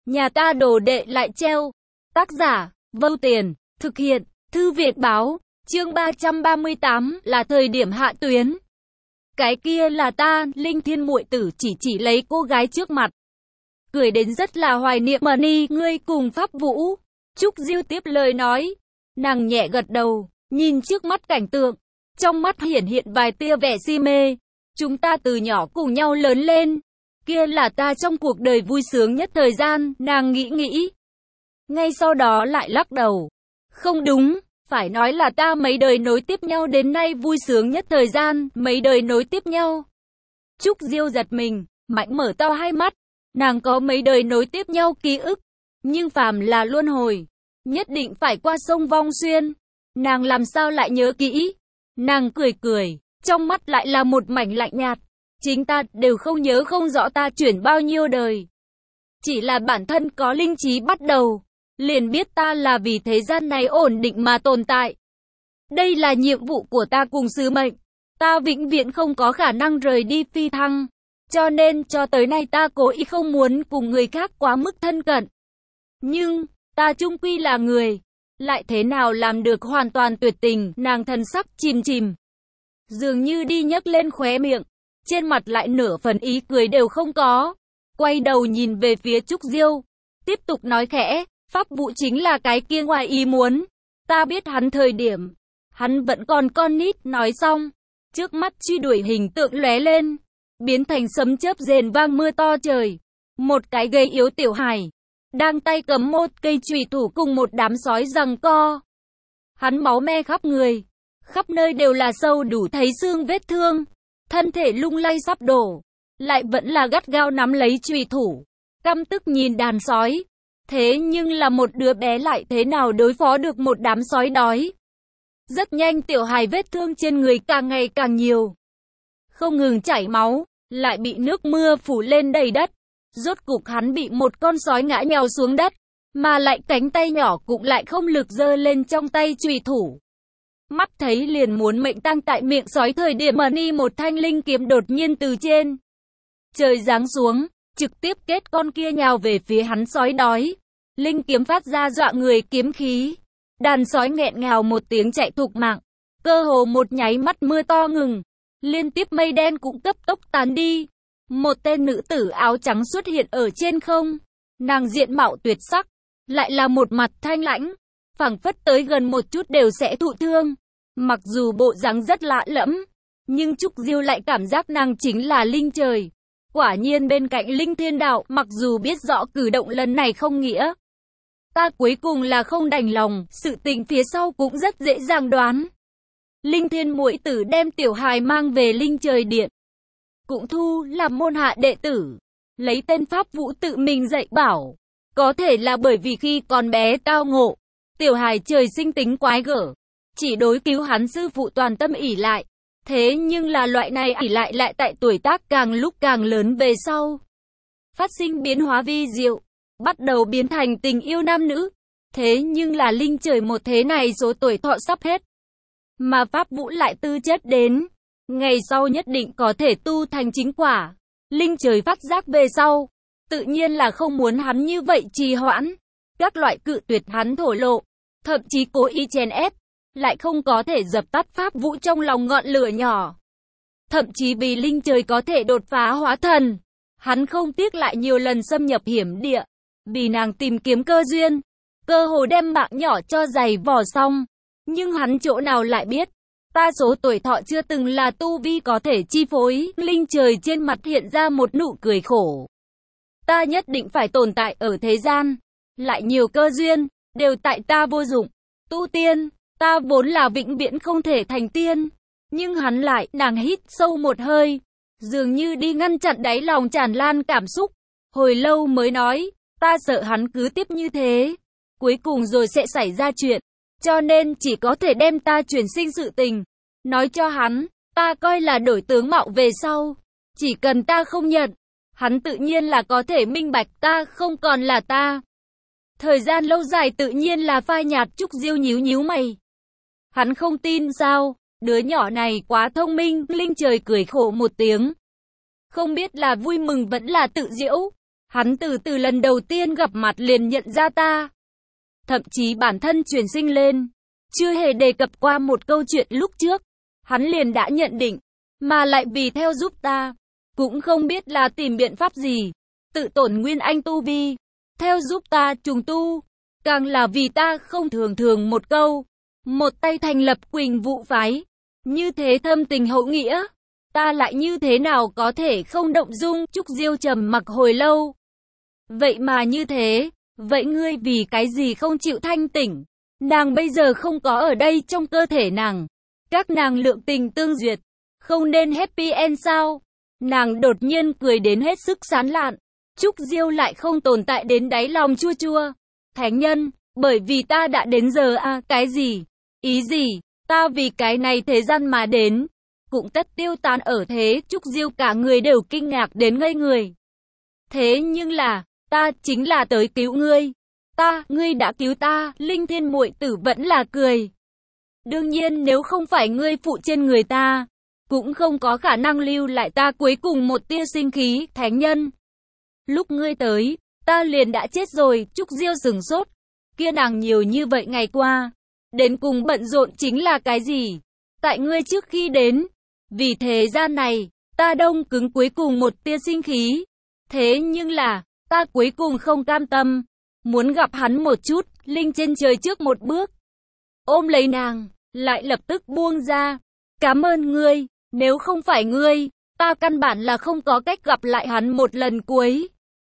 Nhà ta đồ đệ lại treo. Tác giả, Vâu Tiền, thực hiện, Thư viện báo, chương 338 là thời điểm hạ tuyến. Cái kia là ta, Linh Thiên muội tử chỉ lấy cô gái trước mặt. Cười đến rất là hoài niệm Mani, ngươi cùng Pháp Vũ. Trúc Diêu tiếp lời nói. Nàng nhẹ gật đầu, nhìn trước mắt cảnh tượng. Trong mắt hiển hiện vài tia vẻ si mê. Chúng ta từ nhỏ cùng nhau lớn lên. Kia là ta trong cuộc đời vui sướng nhất thời gian, nàng nghĩ. Ngay sau đó lại lắc đầu. Không đúng, phải nói là ta mấy đời nối tiếp nhau đến nay vui sướng nhất thời gian, mấy đời nối tiếp nhau. Trúc Diêu giật mình, mạnh mở to hai mắt. Nàng có mấy đời nối tiếp nhau ký ức. Nhưng phàm là luân hồi, nhất định phải qua sông Vong Xuyên. Nàng làm sao lại nhớ kỹ? Nàng cười, trong mắt lại là một mảnh lạnh nhạt. Chính ta đều không nhớ không rõ ta chuyển bao nhiêu đời. Chỉ là bản thân có linh trí bắt đầu, liền biết ta là vì thế gian này ổn định mà tồn tại. Đây là nhiệm vụ của ta cùng sứ mệnh. Ta vĩnh viễn không có khả năng rời đi phi thăng. Cho nên cho tới nay ta cố ý không muốn cùng người khác quá mức thân cận. Nhưng, ta chung quy là người. Lại thế nào làm được hoàn toàn tuyệt tình, nàng thần sắc chìm. Dường như đi nhấc lên khóe miệng. Trên mặt lại nửa phần ý cười đều không có. Quay đầu nhìn về phía Trúc Diêu. Tiếp tục nói khẽ, Pháp Vũ chính là cái kia ngoài ý muốn. Ta biết hắn thời điểm. Hắn vẫn còn con nít, nói xong. Trước mắt truy đuổi hình tượng lóe lên. Biến thành sấm chớp rền vang mưa to trời. Một cái gầy yếu tiểu hài. Đang tay cầm một cây chùy thủ cùng một đám sói giằng co. Hắn máu me khắp người. Khắp nơi đều là sâu đủ thấy xương vết thương. Thân thể lung lay sắp đổ. Lại vẫn là gắt gao nắm lấy chùy thủ. Căm tức nhìn đàn sói. Thế nhưng là một đứa bé lại thế nào đối phó được một đám sói đói. Rất nhanh tiểu hài vết thương trên người càng ngày càng nhiều. Không ngừng chảy máu. Lại bị nước mưa phủ lên đầy đất. Rốt cục hắn bị một con sói ngã nhào xuống đất. Mà lại cánh tay nhỏ cũng lại không lực giơ lên trong tay chùy thủ. Mắt thấy liền muốn mệnh tang tại miệng sói thời điểm Mani một thanh linh kiếm đột nhiên từ trên trời giáng xuống, trực tiếp kết con kia nhào về phía hắn sói đói. Linh kiếm phát ra dọa người kiếm khí. Đàn sói nghẹn ngào một tiếng chạy thục mạng. Cơ hồ một nháy mắt mưa to ngừng. Liên tiếp mây đen cũng cấp tốc tán đi. Một tên nữ tử áo trắng xuất hiện ở trên không. Nàng diện mạo tuyệt sắc, lại là một mặt thanh lãnh, phảng phất tới gần một chút đều sẽ thụ thương. Mặc dù bộ dáng rất lạ lẫm, nhưng Trúc Diêu lại cảm giác nàng chính là linh trời. Quả nhiên bên cạnh Linh Thiên Đạo, mặc dù biết rõ cử động lần này không nghĩa. Ta cuối cùng là không đành lòng, sự tình phía sau cũng rất dễ dàng đoán. Linh Thiên muội tử đem tiểu hài mang về Linh Trời Điện. Cũng thu làm môn hạ đệ tử. Lấy tên Pháp Vũ tự mình dạy bảo. Có thể là bởi vì khi còn bé tao ngộ. Tiểu hài trời sinh tính quái gở. Chỉ đối cứu hắn sư phụ toàn tâm ỷ lại. Thế nhưng là loại này ỷ lại tại tuổi tác càng lúc càng lớn về sau. Phát sinh biến hóa vi diệu. Bắt đầu biến thành tình yêu nam nữ. Thế nhưng là Linh Trời một thế này số tuổi thọ sắp hết. Mà Pháp Vũ lại tư chất đến. Ngày sau nhất định có thể tu thành chính quả. Linh Trời phát giác về sau. Tự nhiên là không muốn hắn như vậy trì hoãn. Các loại cự tuyệt hắn thổ lộ. Thậm chí cố ý chèn ép. Lại không có thể dập tắt Pháp Vũ trong lòng ngọn lửa nhỏ. Thậm chí vì Linh Trời có thể đột phá hóa thần. Hắn không tiếc lại nhiều lần xâm nhập hiểm địa. Vì nàng tìm kiếm cơ duyên. Cơ hồ đem mạng nhỏ cho giày vò xong. Nhưng hắn chỗ nào lại biết. Ta số tuổi thọ chưa từng là tu vi có thể chi phối. Linh Trời trên mặt hiện ra một nụ cười khổ. Ta nhất định phải tồn tại ở thế gian. Lại nhiều cơ duyên. Đều tại ta vô dụng. Tu tiên. Ta vốn là vĩnh viễn không thể thành tiên. Nhưng hắn lại, nàng hít sâu một hơi. Dường như đi ngăn chặn đáy lòng tràn lan cảm xúc. Hồi lâu mới nói. Ta sợ hắn cứ tiếp như thế. Cuối cùng rồi sẽ xảy ra chuyện. Cho nên chỉ có thể đem ta chuyển sinh sự tình. Nói cho hắn. Ta coi là đổi tướng mạo về sau. Chỉ cần ta không nhận. Hắn tự nhiên là có thể minh bạch ta không còn là ta. Thời gian lâu dài tự nhiên là phai nhạt. Trúc Diêu nhíu mày. Hắn không tin sao? Đứa nhỏ này quá thông minh. Linh Trời cười khổ một tiếng. Không biết là vui mừng vẫn là tự giễu. Hắn từ lần đầu tiên gặp mặt liền nhận ra ta. Thậm chí bản thân chuyển sinh lên, chưa hề đề cập qua một câu chuyện lúc trước, hắn liền đã nhận định, mà lại vì theo giúp ta, cũng không biết là tìm biện pháp gì, tự tổn nguyên anh tu vi, theo giúp ta trùng tu, càng là vì ta không thường một câu, một tay thành lập Quỳnh Vũ phái, như thế thâm tình hậu nghĩa, ta lại như thế nào có thể không động dung. Trúc Diêu trầm mặc hồi lâu. Vậy mà như thế, vậy ngươi vì cái gì không chịu thanh tỉnh? Nàng bây giờ không có ở đây trong cơ thể nàng. Các nàng lượng tình tương duyệt, không nên happy end sao? Nàng đột nhiên cười đến hết sức sán lạn. Trúc Diêu lại không tồn tại đến đáy lòng chua chua. Thánh nhân, bởi vì ta đã đến giờ à, cái gì? Ý gì? Ta vì cái này thế gian mà đến, cũng tất tiêu tan ở thế. Trúc Diêu cả người đều kinh ngạc đến ngây người. Thế nhưng là, ta chính là tới cứu ngươi. Ngươi đã cứu ta. Linh Thiên muội tử vẫn là cười. Đương nhiên nếu không phải ngươi phụ trên người ta, cũng không có khả năng lưu lại ta cuối cùng một tia sinh khí. Thánh nhân, lúc ngươi tới, ta liền đã chết rồi. Trúc Diêu sửng sốt. Kia nàng nhiều như vậy ngày qua, đến cùng bận rộn chính là cái gì? Tại ngươi trước khi đến, vì thế gian này, ta đông cứng cuối cùng một tia sinh khí. Thế nhưng là, ta cuối cùng không cam tâm, muốn gặp hắn một chút. Linh trên trời trước một bước, ôm lấy nàng, lại lập tức buông ra. Cảm ơn ngươi, nếu không phải ngươi, ta căn bản là không có cách gặp lại hắn một lần cuối.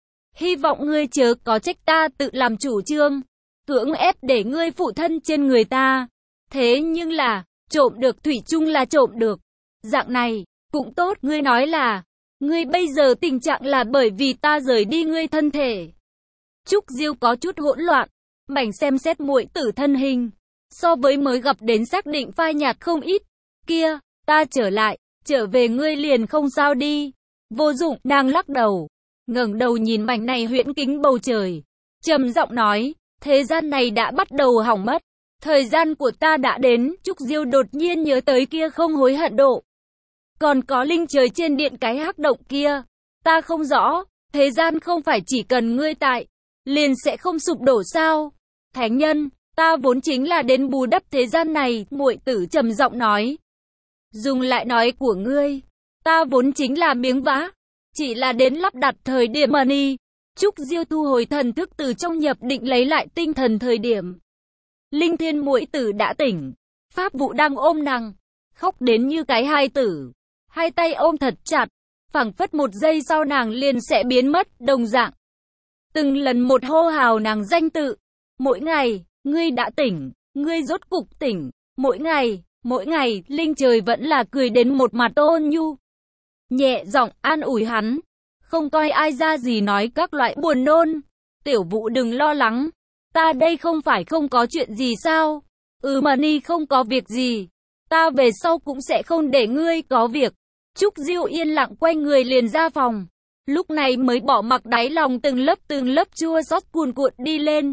Hy vọng ngươi chớ có trách ta tự làm chủ trương, cưỡng ép để ngươi phụ thân trên người ta. Thế nhưng là, trộm được thủy chung là trộm được. Dạng này, cũng tốt. Ngươi nói là, ngươi bây giờ tình trạng là bởi vì ta rời đi ngươi thân thể. Trúc Diêu có chút hỗn loạn, mảnh xem xét muội tử thân hình, so với mới gặp đến xác định phai nhạt không ít. Kia, ta trở về ngươi liền không sao đi. Vô dụng. Nàng lắc đầu, ngẩng đầu nhìn mảnh này huyễn kính bầu trời, trầm giọng nói, thế gian này đã bắt đầu hỏng mất. Thời gian của ta đã đến. Trúc Diêu đột nhiên nhớ tới kia không hối hận độ. Còn có linh trời trên điện cái hắc động kia. Ta không rõ, thế gian không phải chỉ cần ngươi tại, liền sẽ không sụp đổ sao? Thánh nhân, ta vốn chính là đến bù đắp thế gian này. Muội tử trầm giọng nói. Dùng lại nói của ngươi, ta vốn chính là miếng vá, chỉ là đến lắp đặt thời điểm mà đi. Trúc Diêu thu hồi thần thức từ trong nhập định lấy lại tinh thần thời điểm. Linh Thiên muội tử đã tỉnh, Pháp Vũ đang ôm nàng, khóc đến như cái hài tử, hai tay ôm thật chặt, phảng phất một giây sau nàng liền sẽ biến mất đồng dạng. Từng lần một hô hào nàng danh tự, mỗi ngày, ngươi đã tỉnh, ngươi rốt cục tỉnh, mỗi ngày, Linh trời vẫn là cười đến một mặt ôn nhu, nhẹ giọng an ủi hắn, không coi ai ra gì nói các loại buồn nôn. Tiểu Vũ đừng lo lắng, ta đây không phải không có chuyện gì sao? Mà ni không có việc gì, ta về sau cũng sẽ không để ngươi có việc. Trúc Diêu yên lặng quay người liền ra phòng, lúc này mới bỏ mặc đáy lòng từng lớp chua xót cuồn cuộn đi lên.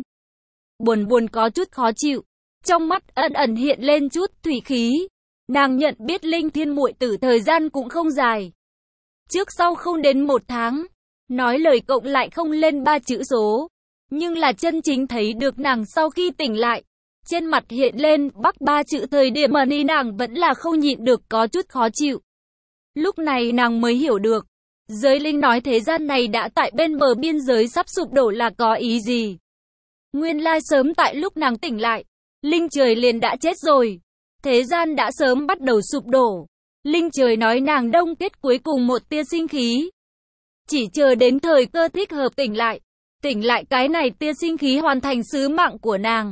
Buồn có chút khó chịu, trong mắt ẩn ẩn hiện lên chút thủy khí. Nàng nhận biết Linh Thiên muội tử thời gian cũng không dài, trước sau không đến 1 tháng, nói lời cộng lại không lên 3 chữ số. Nhưng là chân chính thấy được nàng sau khi tỉnh lại, trên mặt hiện lên bắc 3 chữ thời điểm mà ni nàng vẫn là không nhịn được có chút khó chịu. Lúc này nàng mới hiểu được, giới linh nói thế gian này đã tại bên bờ biên giới sắp sụp đổ là có ý gì. Nguyên lai sớm tại lúc nàng tỉnh lại, linh trời liền đã chết rồi. Thế gian đã sớm bắt đầu sụp đổ. Linh trời nói nàng đông kết cuối cùng một tia sinh khí, chỉ chờ đến thời cơ thích hợp tỉnh lại cái này tia sinh khí hoàn thành sứ mạng của nàng.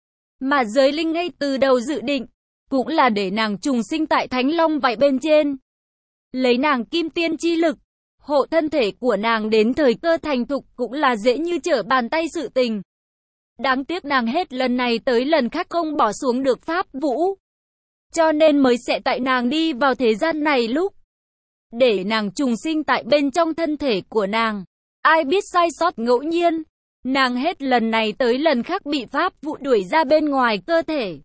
Mà giới linh ngay từ đầu dự định, cũng là để nàng trùng sinh tại Thánh Long vảy bên trên. Lấy nàng kim tiên chi lực, hộ thân thể của nàng đến thời cơ thành thục cũng là dễ như trở bàn tay sự tình. Đáng tiếc nàng hết lần này tới lần khác không bỏ xuống được Pháp Vũ. Cho nên mới sẽ tại nàng đi vào thế gian này lúc, để nàng trùng sinh tại bên trong thân thể của nàng. Ai biết sai sót ngẫu nhiên, nàng hết lần này tới lần khác bị Pháp Vũ đuổi ra bên ngoài cơ thể.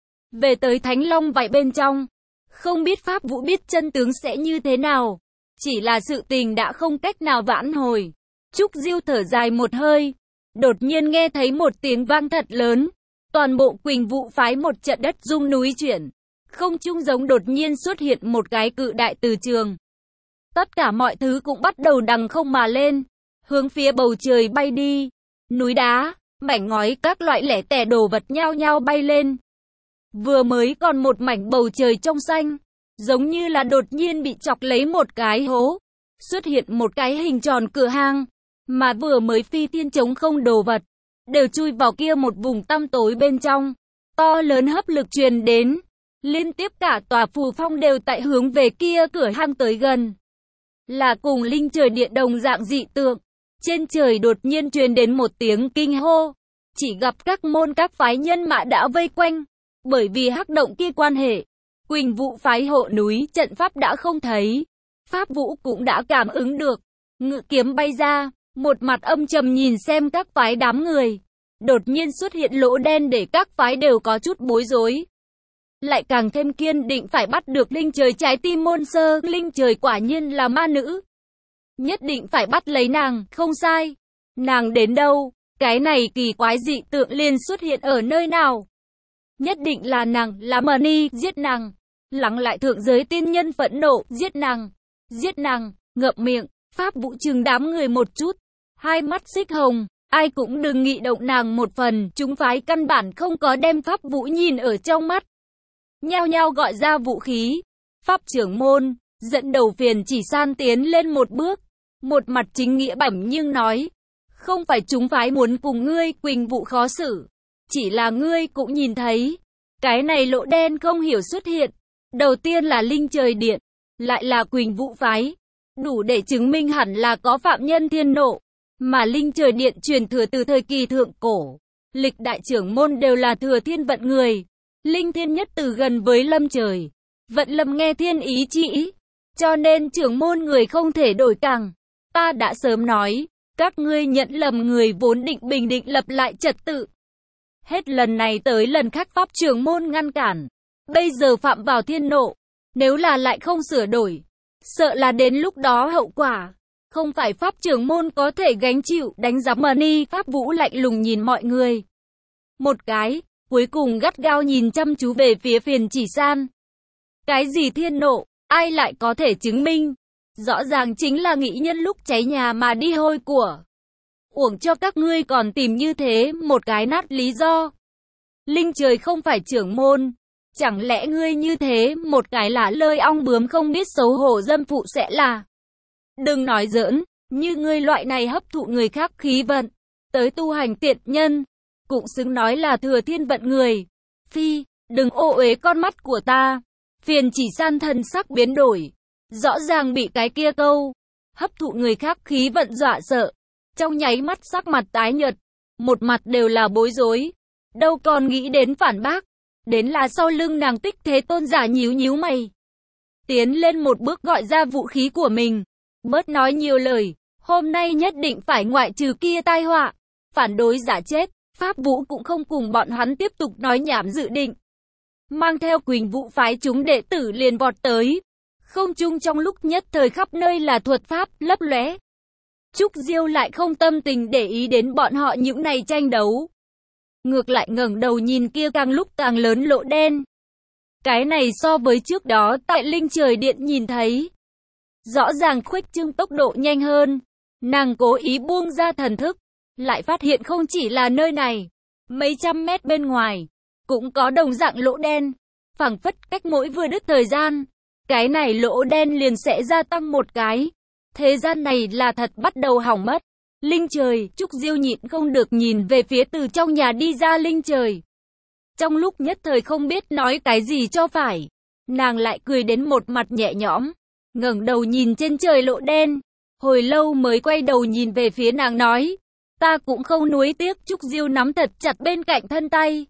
Về tới Thánh Long vảy bên trong, không biết Pháp Vũ biết chân tướng sẽ như thế nào. Chỉ là sự tình đã không cách nào vãn hồi. Trúc Diêu thở dài một hơi, đột nhiên nghe thấy một tiếng vang thật lớn. Toàn bộ Quỳnh Vũ phái một trận đất rung núi chuyển. Không trung giống đột nhiên xuất hiện một cái cự đại từ trường. Tất cả mọi thứ cũng bắt đầu đằng không mà lên, hướng phía bầu trời bay đi. Núi đá, mảnh ngói, các loại lẻ tẻ đồ vật nhao nhao bay lên. Vừa mới còn một mảnh bầu trời trong xanh, giống như là đột nhiên bị chọc lấy một cái hố. Xuất hiện một cái hình tròn cửa hang, mà vừa mới phi thiên trống không đồ vật, đều chui vào kia một vùng tăm tối bên trong. To lớn hấp lực truyền đến, liên tiếp cả tòa phù phong đều tại hướng về kia cửa hang tới gần. Là cùng linh trời điện đồng dạng dị tượng. Trên trời đột nhiên truyền đến một tiếng kinh hô. Chỉ gặp các môn các phái nhân mã đã vây quanh. Bởi vì hắc động kia quan hệ, Quỳnh Vũ phái hộ núi trận pháp đã không thấy. Pháp Vũ cũng đã cảm ứng được. Ngự kiếm bay ra, một mặt âm trầm nhìn xem các phái đám người. Đột nhiên xuất hiện lỗ đen để các phái đều có chút bối rối. Lại càng thêm kiên định phải bắt được linh trời trái tim môn sơ. Linh trời quả nhiên là ma nữ. Nhất định phải bắt lấy nàng, không sai. Nàng đến đâu, cái này kỳ quái dị tượng liền xuất hiện ở nơi nào. Nhất định là nàng, là Mani, giết nàng. Lắng lại thượng giới tiên nhân phẫn nộ, giết nàng. Giết nàng, ngậm miệng, Pháp Vũ trừng đám người một chút. Hai mắt xích hồng, ai cũng đừng nghĩ động nàng một phần. Chúng phái căn bản không có đem Pháp Vũ nhìn ở trong mắt. Nhao nhao gọi ra vũ khí. Pháp trưởng môn, dẫn đầu Phiền Chỉ San tiến lên một bước. Một mặt chính nghĩa bẩm nhưng nói. Không phải chúng phái muốn cùng ngươi Quỳnh Vũ khó xử. Chỉ là ngươi cũng nhìn thấy. Cái này lỗ đen không hiểu xuất hiện. Đầu tiên là linh trời điện. Lại là Quỳnh Vũ phái. Đủ để chứng minh hẳn là có phạm nhân thiên nộ. Mà linh trời điện truyền thừa từ thời kỳ thượng cổ. Lịch đại trưởng môn đều là thừa thiên vận người. Linh thiên nhất từ gần với lâm trời. Vận lâm nghe thiên ý chỉ. Cho nên trưởng môn người không thể đổi càng. Ta đã sớm nói. Các ngươi nhận lầm người vốn định bình định lập lại trật tự. Hết lần này tới lần khác pháp trưởng môn ngăn cản. Bây giờ phạm vào thiên nộ. Nếu là lại không sửa đổi. Sợ là đến lúc đó hậu quả. Không phải pháp trưởng môn có thể gánh chịu. Đánh giám Mani. Pháp Vũ lạnh lùng nhìn mọi người. Một cái. Cuối cùng gắt gao nhìn chăm chú về phía Phiền Chỉ San. Cái gì thiên nộ? Ai lại có thể chứng minh? Rõ ràng chính là nghĩ nhân lúc cháy nhà mà đi hôi của. Uổng cho các ngươi còn tìm như thế một cái nát lý do. Linh trời không phải trưởng môn. Chẳng lẽ ngươi như thế một cái là lơi ong bướm không biết xấu hổ dâm phụ sẽ là. Đừng nói giỡn, như ngươi loại này hấp thụ người khác khí vận. Tới tu hành tiện nhân. Cũng xứng nói là thừa thiên vận người. Phi, đừng ô uế con mắt của ta. Phiền Chỉ San thần sắc biến đổi. Rõ ràng bị cái kia câu hấp thụ người khác khí vận dọa sợ. Trong nháy mắt sắc mặt tái nhợt. Một mặt đều là bối rối. Đâu còn nghĩ đến phản bác. Đến là sau lưng nàng Tích Thế Tôn giả nhíu nhíu mày. Tiến lên một bước gọi ra vũ khí của mình. Bớt nói nhiều lời. Hôm nay nhất định phải ngoại trừ kia tai họa. Phản đối giả chết. Pháp Vũ cũng không cùng bọn hắn tiếp tục nói nhảm dự định. Mang theo Quỳnh Vũ phái chúng đệ tử liền vọt tới. Không trung trong lúc nhất thời khắp nơi là thuật pháp lấp lóe. Trúc Diêu lại không tâm tình để ý đến bọn họ những này tranh đấu. Ngược lại ngẩng đầu nhìn kia càng lúc càng lớn lỗ đen. Cái này so với trước đó tại linh trời điện nhìn thấy. Rõ ràng khuếch trương tốc độ nhanh hơn. Nàng cố ý buông ra thần thức. Lại phát hiện không chỉ là nơi này. Mấy trăm mét bên ngoài. Cũng có đồng dạng lỗ đen. Phảng phất cách mỗi vừa đứt thời gian. Cái này lỗ đen liền sẽ gia tăng một cái. Thế gian này là thật bắt đầu hỏng mất. Linh trời, Trúc Diêu nhịn không được nhìn về phía từ trong nhà đi ra linh trời. Trong lúc nhất thời không biết nói cái gì cho phải. Nàng lại cười đến một mặt nhẹ nhõm. Ngẩng đầu nhìn trên trời lỗ đen. Hồi lâu mới quay đầu nhìn về phía nàng nói. Ta cũng không nuối tiếc. Trúc Diêu nắm thật chặt bên cạnh thân tay.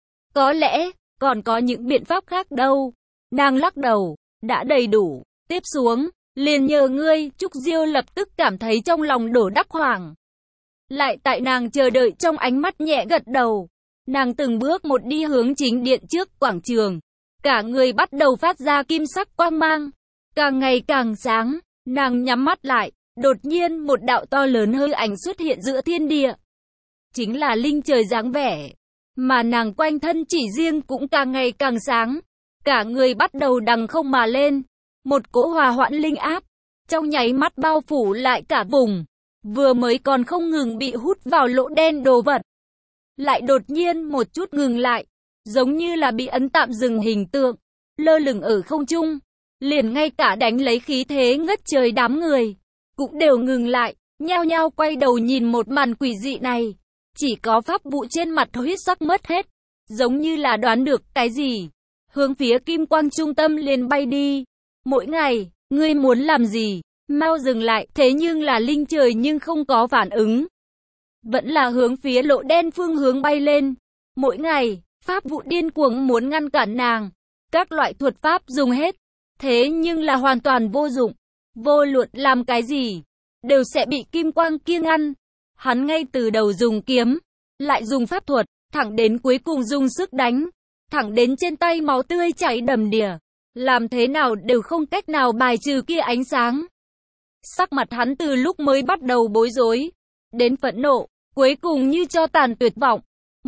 Có lẽ, còn có những biện pháp khác đâu. Nàng lắc đầu, đã đầy đủ. Tiếp xuống, liền nhờ ngươi. Trúc Diêu lập tức cảm thấy trong lòng đổ đắc hoảng. Lại tại nàng chờ đợi trong ánh mắt nhẹ gật đầu. Nàng từng bước một đi hướng chính điện trước quảng trường. Cả người bắt đầu phát ra kim sắc quang mang. Càng ngày càng sáng, nàng nhắm mắt lại, đột nhiên một đạo to lớn hư ảnh xuất hiện giữa thiên địa. Chính là linh trời dáng vẻ, mà nàng quanh thân chỉ riêng cũng càng ngày càng sáng. Cả người bắt đầu đằng không mà lên, một cỗ hòa hoãn linh áp, trong nháy mắt bao phủ lại cả vùng. Vừa mới còn không ngừng bị hút vào lỗ đen đồ vật, lại đột nhiên một chút ngừng lại, giống như là bị ấn tạm dừng hình tượng, lơ lửng ở không trung. Liền ngay cả đánh lấy khí thế ngất trời đám người, cũng đều ngừng lại, nhao nhao quay đầu nhìn một màn quỷ dị này. Chỉ có pháp vụ trên mặt huyết sắc mất hết, giống như là đoán được cái gì, hướng phía kim quang trung tâm liền bay đi. Mỗi ngày, ngươi muốn làm gì? Mau dừng lại, thế nhưng là linh trời nhưng không có phản ứng. Vẫn là hướng phía lỗ đen phương hướng bay lên. Mỗi ngày, pháp vụ điên cuồng muốn ngăn cản nàng. Các loại thuật pháp dùng hết, thế nhưng là hoàn toàn vô dụng. Vô luận làm cái gì, đều sẽ bị kim quang kia ngăn. Hắn ngay từ đầu dùng kiếm, lại dùng pháp thuật, thẳng đến cuối cùng dùng sức đánh. Thẳng đến trên tay máu tươi chảy đầm đìa. Làm thế nào đều không cách nào bài trừ kia ánh sáng. Sắc mặt hắn từ lúc mới bắt đầu bối rối, đến phẫn nộ, cuối cùng như cho tàn tuyệt vọng.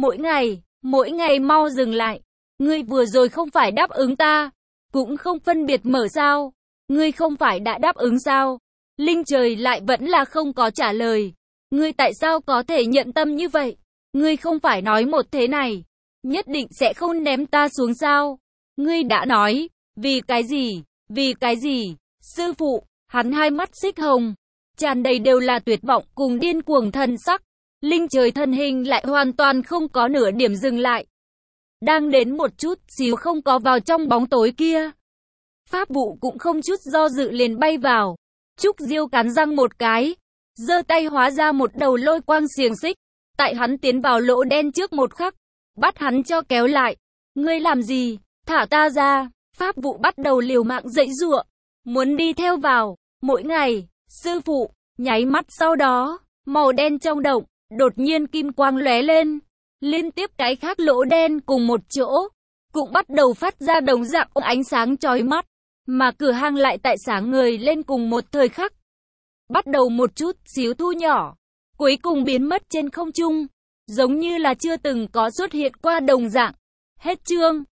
Mỗi ngày mau dừng lại. Ngươi vừa rồi không phải đáp ứng ta, cũng không phân biệt mở sao? Ngươi không phải đã đáp ứng sao? Linh trời lại vẫn là không có trả lời. Ngươi tại sao có thể nhận tâm như vậy? Ngươi không phải nói một thế này, nhất định sẽ không ném ta xuống sao? Ngươi đã nói, vì cái gì? Vì cái gì? Sư phụ, hắn hai mắt xích hồng, tràn đầy đều là tuyệt vọng cùng điên cuồng thân sắc. Linh trời thân hình lại hoàn toàn không có nửa điểm dừng lại. Đang đến một chút xíu không có vào trong bóng tối kia. Pháp vụ cũng không chút do dự liền bay vào. Trúc Diêu cắn răng một cái, giơ tay hóa ra một đầu lôi quang xiềng xích. Tại hắn tiến vào lỗ đen trước một khắc, bắt hắn cho kéo lại. Ngươi làm gì? Thả ta ra. Pháp vụ bắt đầu liều mạng giãy giụa, muốn đi theo vào. Mỗi ngày, sư phụ, nháy mắt sau đó, màu đen trong động, đột nhiên kim quang lóe lên. Liên tiếp cái khác lỗ đen cùng một chỗ, cũng bắt đầu phát ra đồng dạng ánh sáng chói mắt. Mà cửa hang lại tại sáng ngời lên cùng một thời khắc. Bắt đầu một chút xíu thu nhỏ, cuối cùng biến mất trên không trung, giống như là chưa từng có xuất hiện qua đồng dạng. Hết chương.